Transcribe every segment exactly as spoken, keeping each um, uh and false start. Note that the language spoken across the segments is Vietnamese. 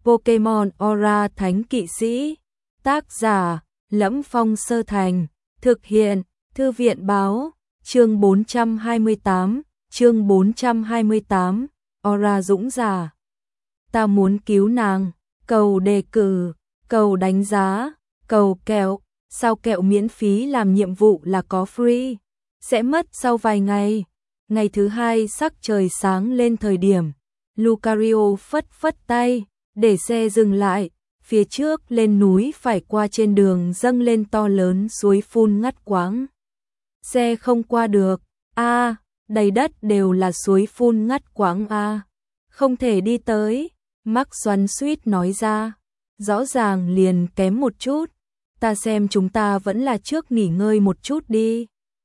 Pokemon Aura Thánh Kỵ Sĩ. Tác giả: Lẫm Phong Sơ Thành. Thực hiện: Thư viện báo. Chương bốn trăm hai mươi tám. Chương bốn trăm hai mươi tám. Aura dũng giả. Ta muốn cứu nàng. Cầu đề cử, cầu đánh giá, cầu kẹo. Sao kẹo miễn phí làm nhiệm vụ là có free? Sẽ mất sau vài ngày. Ngày thứ hai sắc trời sáng lên thời điểm Lucario phất phất tay để xe dừng lại. Phía trước lên núi phải qua trên đường dâng lên to lớn suối phun ngắt quãng. Xe không qua được. A, à, đầy đất đều là suối phun ngắt quãng a. À, không thể đi tới. Max xoắn xuýt nói ra. Rõ ràng liền kém một chút. Ta xem chúng ta vẫn là trước nghỉ ngơi một chút đi.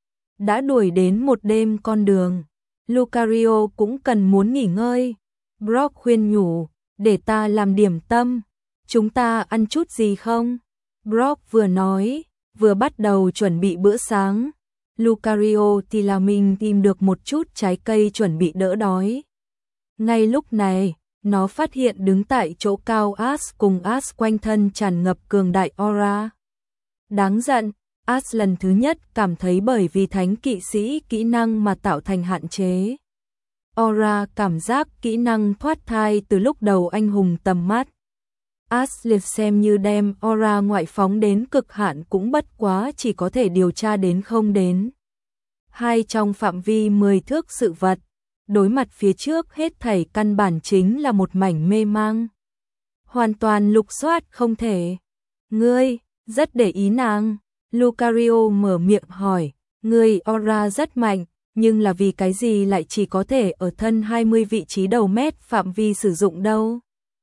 Đã đuổi đến một đêm con đường. Lucario cũng cần muốn nghỉ ngơi. Brock khuyên nhủ, để ta làm điểm tâm. Chúng ta ăn chút gì không? Brock vừa nói, vừa bắt đầu chuẩn bị bữa sáng. Lucario thì là mình tìm được một chút trái cây chuẩn bị đỡ đói. Ngay lúc này, nó phát hiện đứng tại chỗ cao Ash cùng Ash quanh thân tràn ngập cường đại aura. Đáng giận, Ash lần thứ nhất cảm thấy bởi vì thánh kỵ sĩ kỹ năng mà tạo thành hạn chế. Aura cảm giác kỹ năng thoát thai từ lúc đầu anh hùng tầm mắt. Ash liệt xem như đem aura ngoại phóng đến cực hạn cũng bất quá chỉ có thể điều tra đến không đến hai trong phạm vi mười thước sự vật. Đối mặt phía trước hết thảy căn bản chính là một mảnh mê mang. Hoàn toàn lục soát không thể. Ngươi, rất để ý nàng. Lucario mở miệng hỏi. Ngươi aura rất mạnh, nhưng là vì cái gì lại chỉ có thể ở thân hai mươi vị trí đầu mét phạm vi sử dụng đâu.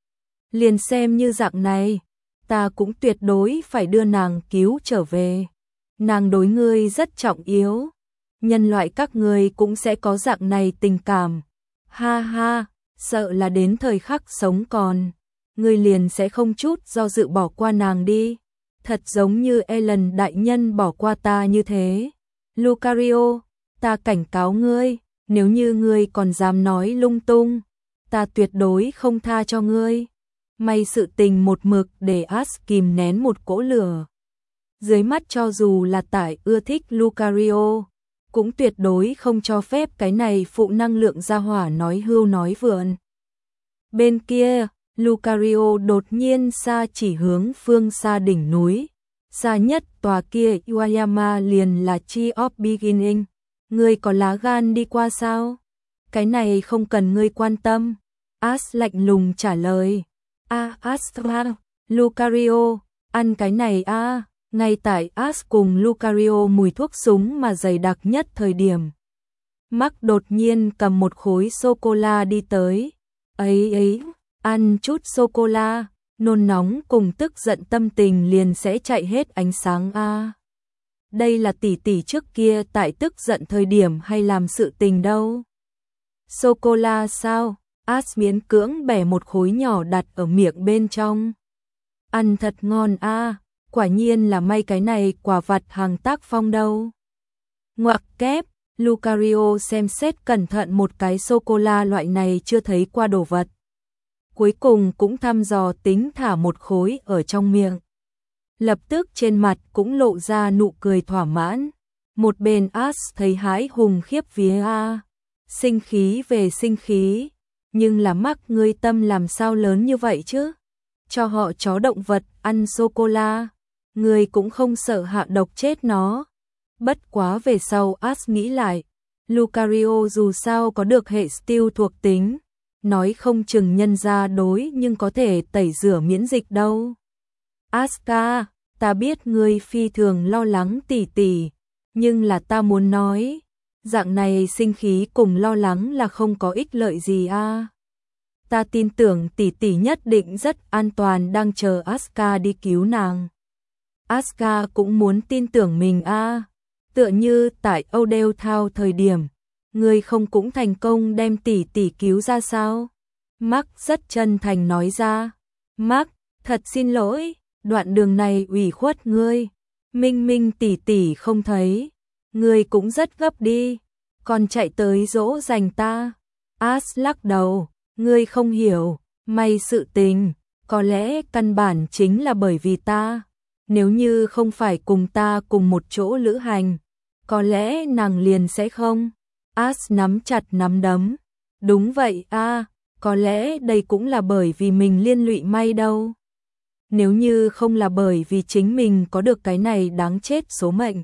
Liền xem như dạng này, ta cũng tuyệt đối phải đưa nàng cứu trở về. Nàng đối ngươi rất trọng yếu. Nhân loại các ngươi cũng sẽ có dạng này tình cảm. Ha ha, sợ là đến thời khắc sống còn, ngươi liền sẽ không chút do dự bỏ qua nàng đi. Thật giống như Ellen đại nhân bỏ qua ta như thế. Lucario, ta cảnh cáo ngươi, nếu như ngươi còn dám nói lung tung, ta tuyệt đối không tha cho ngươi. May sự tình một mực để Ash kìm nén một cỗ lửa. Dưới mắt cho dù là tại ưa thích Lucario, cũng tuyệt đối không cho phép cái này phụ năng lượng ra hỏa nói hưu nói vượn. Bên kia, Lucario đột nhiên xa chỉ hướng phương xa đỉnh núi. Xa nhất tòa kia Iwayama liền là Tree of Beginning. Ngươi có lá gan đi qua sao? Cái này không cần ngươi quan tâm. Ash lạnh lùng trả lời. A à, Astra, Lucario, ăn cái này a. À. Ngay tại Ash cùng Lucario mùi thuốc súng mà dày đặc nhất thời điểm. Max đột nhiên cầm một khối sô-cô-la đi tới. Ấy ấy, ăn chút sô-cô-la, nôn nóng cùng tức giận tâm tình liền sẽ chạy hết ánh sáng a. À. Đây là tỷ tỷ trước kia tại tức giận thời điểm hay làm sự tình đâu. Sô-cô-la sao? Ash miễn cưỡng bẻ một khối nhỏ đặt ở miệng bên trong. Ăn thật ngon a, à, quả nhiên là may cái này quả vặt hàng tác phong đâu. Ngoặc kép, Lucario xem xét cẩn thận một cái sô-cô-la loại này chưa thấy qua đồ vật. Cuối cùng cũng thăm dò tính thả một khối ở trong miệng. Lập tức trên mặt cũng lộ ra nụ cười thỏa mãn. Một bên Ash thấy hãi hùng khiếp vía a, sinh khí về sinh khí. Nhưng là mắc ngươi tâm làm sao lớn như vậy chứ? Cho họ chó động vật ăn sô-cô-la, ngươi cũng không sợ hạ độc chết nó. Bất quá về sau Ash nghĩ lại, Lucario dù sao có được hệ steel thuộc tính, nói không chừng nhân ra đối nhưng có thể tẩy rửa miễn dịch đâu. Aska, ta biết ngươi phi thường lo lắng tỉ tỉ, nhưng là ta muốn nói, dạng này sinh khí cùng lo lắng là không có ích lợi gì a. À. Ta tin tưởng tỷ tỷ nhất định rất an toàn đang chờ Aska đi cứu nàng. Aska cũng muốn tin tưởng mình a. À. Tựa như tại Odell Thao thời điểm, ngươi không cũng thành công đem tỷ tỷ cứu ra sao? Max rất chân thành nói ra. Max, thật xin lỗi, đoạn đường này ủy khuất ngươi. Minh Minh tỷ tỷ không thấy, ngươi cũng rất gấp đi, còn chạy tới dỗ dành ta. Ash lắc đầu, ngươi không hiểu, may sự tình, Có lẽ căn bản chính là bởi vì ta. Nếu như không phải cùng ta cùng một chỗ lữ hành, có lẽ nàng liền sẽ không. As nắm chặt nắm đấm. Đúng vậy a, có lẽ đây cũng là bởi vì mình liên lụy may đâu. Nếu như không là bởi vì chính mình có được cái này đáng chết số mệnh,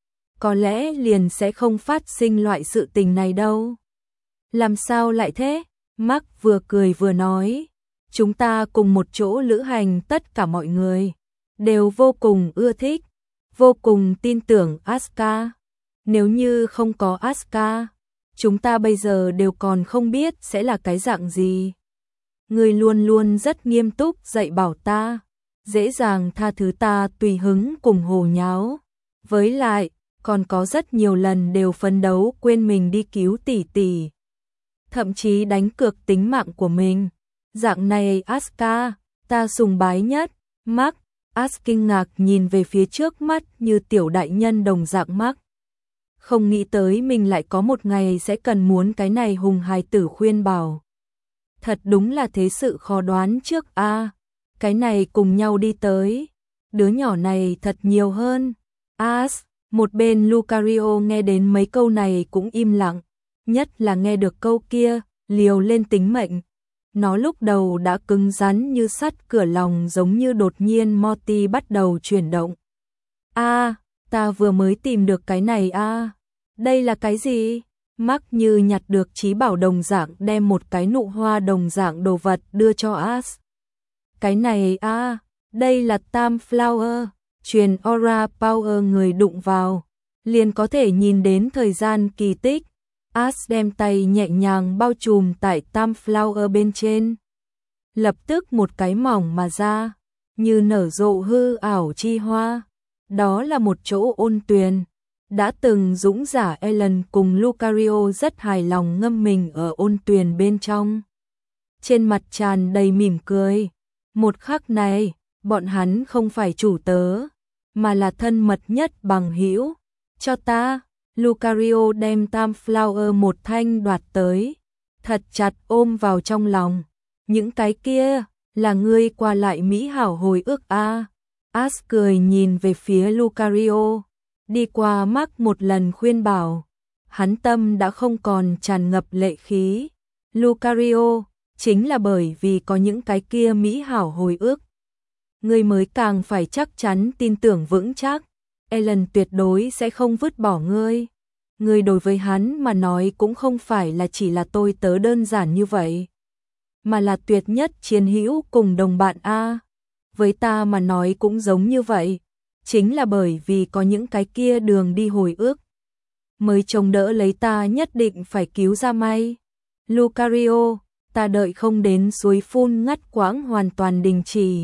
có lẽ liền sẽ không phát sinh loại sự tình này đâu. Làm sao lại thế? Mark vừa cười vừa nói. Chúng ta cùng một chỗ lữ hành, tất cả mọi người đều vô cùng ưa thích, vô cùng tin tưởng Asuka. Nếu như không có Asuka, chúng ta bây giờ đều còn không biết sẽ là cái dạng gì. Người luôn luôn rất nghiêm túc dạy bảo ta, dễ dàng tha thứ ta tùy hứng cùng hồ nháo. Với lại, còn có rất nhiều lần đều phấn đấu quên mình đi cứu tỷ tỷ. Thậm chí đánh cược tính mạng của mình. Dạng này Asuka, ta sùng bái nhất. Mark, As kinh ngạc nhìn về phía trước mắt như tiểu đại nhân đồng dạng Mark. Không nghĩ tới mình lại có một ngày sẽ cần muốn cái này hùng hài tử khuyên bảo. Thật đúng là thế sự khó đoán trước a. À, cái này cùng nhau đi tới. Đứa nhỏ này thật nhiều hơn. As, một bên Lucario nghe đến mấy câu này cũng im lặng. Nhất là nghe được câu kia, liều lên tính mệnh. Nó lúc đầu đã cứng rắn như sắt, cửa lòng giống như đột nhiên Morty bắt đầu chuyển động. A, à, ta vừa mới tìm được cái này a. À. Đây là cái gì? Mark như nhặt được trí bảo đồng dạng đem một cái nụ hoa đồng dạng đồ vật đưa cho As. Cái này a, à, đây là Time Flower, truyền Aura Power, người đụng vào liền có thể nhìn đến thời gian kỳ tích. As đem tay nhẹ nhàng bao trùm tại Time Flower bên trên. Lập tức một cái mỏng mà ra, như nở rộ hư ảo chi hoa. Đó là một chỗ ôn tuyền. Đã từng dũng giả Ellen cùng Lucario rất hài lòng ngâm mình ở ôn tuyền bên trong. Trên mặt tràn đầy mỉm cười. Một khắc này, bọn hắn không phải chủ tớ, mà là thân mật nhất bằng hữu. Cho ta. Lucario đem Time Flower một thanh đoạt tới, thật chặt ôm vào trong lòng. Những cái kia là ngươi qua lại mỹ hảo hồi ức a. À. As cười nhìn về phía Lucario, đi qua Mark một lần khuyên bảo, hắn tâm đã không còn tràn ngập lệ khí. Lucario, chính là bởi vì có những cái kia mỹ hảo hồi ức, ngươi mới càng phải chắc chắn tin tưởng vững chắc. Ellen tuyệt đối sẽ không vứt bỏ ngươi. Ngươi đối với hắn mà nói cũng không phải là chỉ là tôi tớ đơn giản như vậy, mà là tuyệt nhất chiến hữu cùng đồng bạn a. Với ta mà nói cũng giống như vậy, chính là bởi vì có những cái kia đường đi hồi ức, mới chống đỡ lấy ta nhất định phải cứu ra may. Lucario, ta đợi không đến suối phun ngắt quãng hoàn toàn đình chỉ.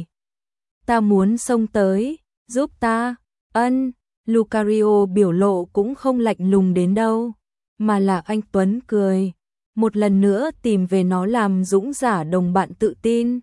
Ta muốn xông tới, giúp ta. Ân, Lucario biểu lộ cũng không lạnh lùng đến đâu, mà là anh tuấn cười, một lần nữa tìm về nó làm dũng giả đồng bạn tự tin.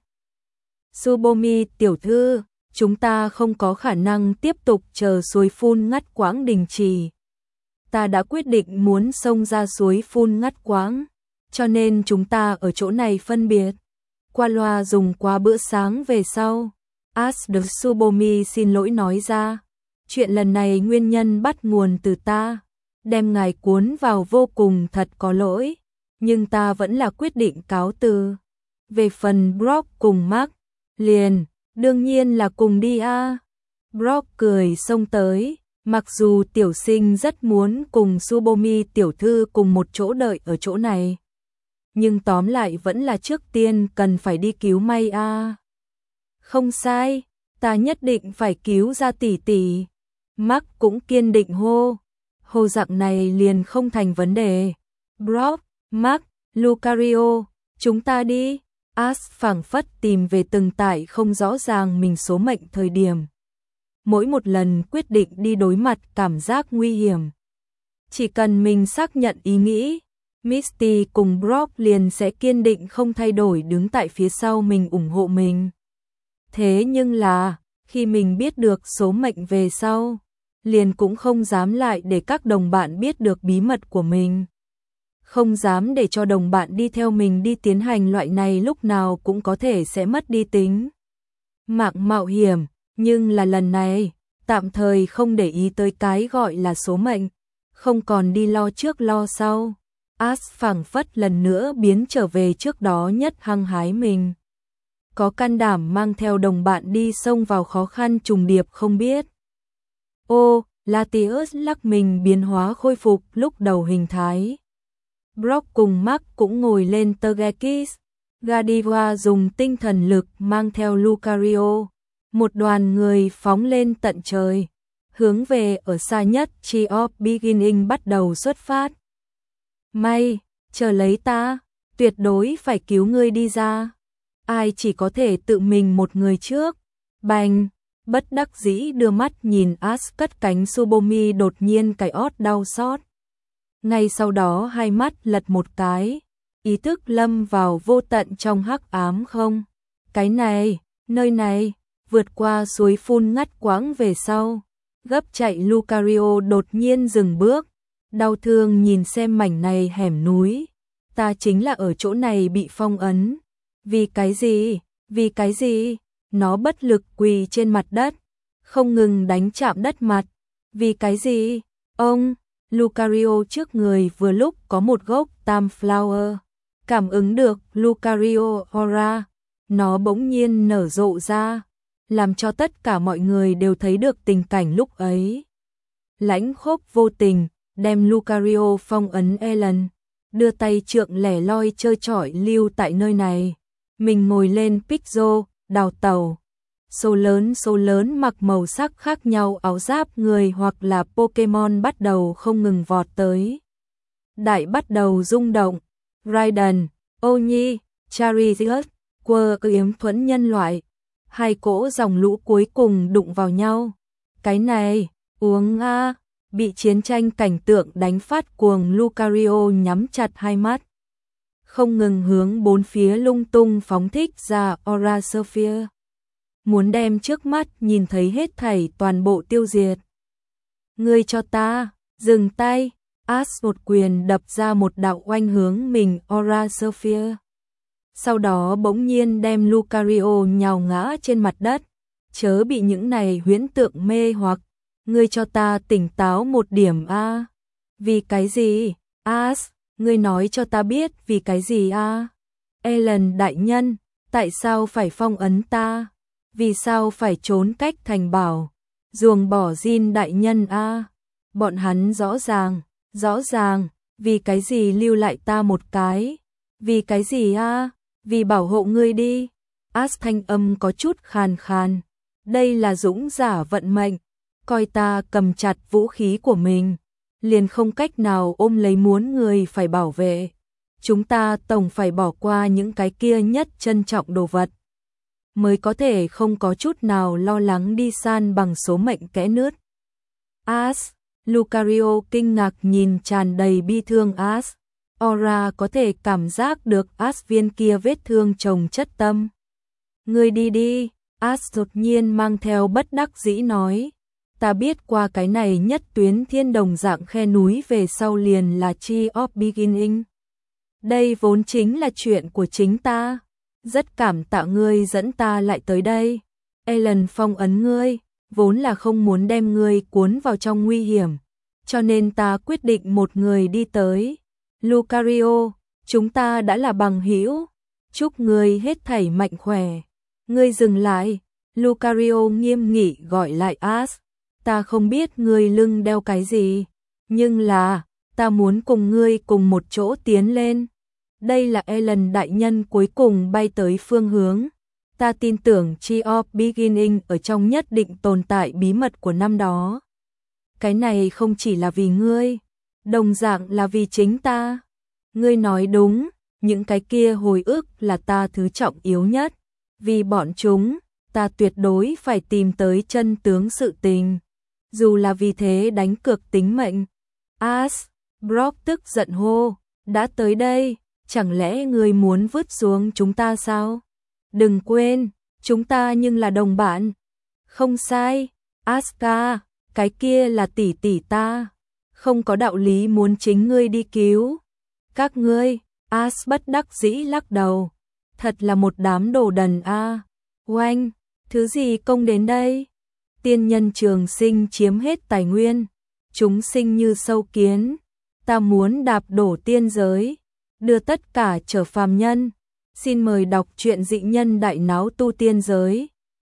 Tsubomi tiểu thư, chúng ta không có khả năng tiếp tục chờ suối phun ngắt quãng đình chỉ. Ta đã quyết định muốn xông ra suối phun ngắt quãng, cho nên chúng ta ở chỗ này phân biệt. Qua loa dùng qua bữa sáng về sau, As the Tsubomi xin lỗi nói ra. Chuyện lần này nguyên nhân bắt nguồn từ ta, đem ngài cuốn vào vô cùng thật có lỗi, nhưng ta vẫn là quyết định cáo từ. Về phần Brock cùng Mark, liền, đương nhiên là cùng đi a. À. Brock cười xông tới, mặc dù tiểu sinh rất muốn cùng Tsubomi tiểu thư cùng một chỗ đợi ở chỗ này, nhưng tóm lại vẫn là trước tiên cần phải đi cứu may a. À. Không sai, ta nhất định phải cứu ra tỷ tỷ. Mark cũng kiên định hô, hô dạng này liền không thành vấn đề. Brock, Mark, Lucario, chúng ta đi. As phảng phất tìm về từng tại không rõ ràng mình số mệnh thời điểm. Mỗi một lần quyết định đi đối mặt cảm giác nguy hiểm, chỉ cần mình xác nhận ý nghĩ, Misty cùng Brock liền sẽ kiên định không thay đổi đứng tại phía sau mình ủng hộ mình. Thế nhưng là, khi mình biết được số mệnh về sau, liền cũng không dám lại để các đồng bạn biết được bí mật của mình. Không dám để cho đồng bạn đi theo mình đi tiến hành loại này lúc nào cũng có thể sẽ mất đi tính mạng mạo hiểm, nhưng là lần này, tạm thời không để ý tới cái gọi là số mệnh, không còn đi lo trước lo sau. Ash phảng phất lần nữa biến trở về trước đó nhất hăng hái mình. Có can đảm mang theo đồng bạn đi xông vào khó khăn trùng điệp không biết. Ô, Latius lắc mình biến hóa khôi phục lúc đầu hình thái. Brock cùng Mark cũng ngồi lên Tergekis. Godiva dùng tinh thần lực mang theo Lucario. Một đoàn người phóng lên tận trời. Hướng về ở xa nhất Tree of Beginning bắt đầu xuất phát. May, chờ lấy ta, tuyệt đối phải cứu ngươi đi ra. Ai chỉ có thể tự mình một người trước. Bành, bất đắc dĩ đưa mắt nhìn Ash cất cánh. Tsubomi đột nhiên cái ót đau xót. Ngay sau đó hai mắt lật một cái, ý thức lâm vào vô tận trong hắc ám. Không, cái này, nơi này, vượt qua suối phun ngắt quãng về sau. Gấp chạy Lucario đột nhiên dừng bước, đau thương nhìn xem mảnh này hẻm núi. Ta chính là ở chỗ này bị phong ấn. Vì cái gì? Vì cái gì? Nó bất lực quỳ trên mặt đất, không ngừng đánh chạm đất mặt. Vì cái gì? Ông, Lucario trước người vừa lúc có một gốc tam flower. Cảm ứng được Lucario aura, nó bỗng nhiên nở rộ ra, làm cho tất cả mọi người đều thấy được tình cảnh lúc ấy. Lãnh Khốc vô tình đem Lucario phong ấn Ellen, đưa tay trượng lẻ loi chơi chọi lưu tại nơi này. Mình ngồi lên Pixel, đào tàu. Số lớn số lớn mặc màu sắc khác nhau áo giáp người hoặc là Pokemon bắt đầu không ngừng vọt tới. Đại bắt đầu rung động. Raiden, Oni, Charizard, quơ yếm thuẫn nhân loại. Hai cỗ dòng lũ cuối cùng đụng vào nhau. Cái này, uống a, bị chiến tranh cảnh tượng đánh phát cuồng. Lucario nhắm chặt hai mắt, không ngừng hướng bốn phía lung tung phóng thích ra Aura Sphere. Muốn đem trước mắt nhìn thấy hết thảy toàn bộ tiêu diệt. Ngươi cho ta, dừng tay. Ash một quyền đập ra một đạo oanh hướng mình Aura Sphere. Sau đó bỗng nhiên đem Lucario nhào ngã trên mặt đất. Chớ bị những này huyễn tượng mê hoặc. Ngươi cho ta tỉnh táo một điểm a. Vì cái gì? Ash, ngươi nói cho ta biết vì cái gì a? Ellen đại nhân, tại sao phải phong ấn ta? Vì sao phải trốn cách thành bảo? Ruồng bỏ Jin đại nhân a. Bọn hắn rõ ràng, rõ ràng, vì cái gì lưu lại ta một cái? Vì cái gì a? Vì bảo hộ ngươi đi. Ash thanh âm có chút khàn khàn. Đây là dũng giả vận mệnh, coi ta cầm chặt vũ khí của mình, liền không cách nào ôm lấy muốn người phải bảo vệ. Chúng ta tổng phải bỏ qua những cái kia nhất trân trọng đồ vật, mới có thể không có chút nào lo lắng đi san bằng số mệnh kẽ nứt. Ash, Lucario kinh ngạc nhìn tràn đầy bi thương Ash. Aura có thể cảm giác được Ash viên kia vết thương chồng chất tâm. Ngươi đi đi, Ash đột nhiên mang theo bất đắc dĩ nói. Ta biết qua cái này nhất tuyến thiên đồng dạng khe núi về sau liền là Tree of Beginning. Đây vốn chính là chuyện của chính ta. Rất cảm tạ ngươi dẫn ta lại tới đây. Ellen phong ấn ngươi, vốn là không muốn đem ngươi cuốn vào trong nguy hiểm. Cho nên ta quyết định một người đi tới. Lucario, chúng ta đã là bằng hữu. Chúc ngươi hết thảy mạnh khỏe. Ngươi dừng lại. Lucario nghiêm nghị gọi lại Ash. Ta không biết ngươi lưng đeo cái gì, nhưng là, ta muốn cùng ngươi cùng một chỗ tiến lên. Đây là Ellen đại nhân cuối cùng bay tới phương hướng. Ta tin tưởng Tree of Beginning ở trong nhất định tồn tại bí mật của năm đó. Cái này không chỉ là vì ngươi, đồng dạng là vì chính ta. Ngươi nói đúng, những cái kia hồi ức là ta thứ trọng yếu nhất. Vì bọn chúng, ta tuyệt đối phải tìm tới chân tướng sự tình. Dù là vì thế đánh cược tính mệnh. Ash, Brock tức giận hô, đã tới đây, chẳng lẽ ngươi muốn vứt xuống chúng ta sao? Đừng quên, chúng ta nhưng là đồng bạn. Không sai, Asuka, cái kia là tỷ tỷ ta. Không có đạo lý muốn chính ngươi đi cứu. Các ngươi, Ash bất đắc dĩ lắc đầu. Thật là một đám đồ đần a. À. Oanh, Thứ gì công đến đây? Tiên nhân trường sinh chiếm hết tài nguyên, chúng sinh như sâu kiến, ta muốn đạp đổ tiên giới, đưa tất cả trở phàm nhân. Xin mời đọc truyện Dị Nhân Đại Náo Tu Tiên Giới,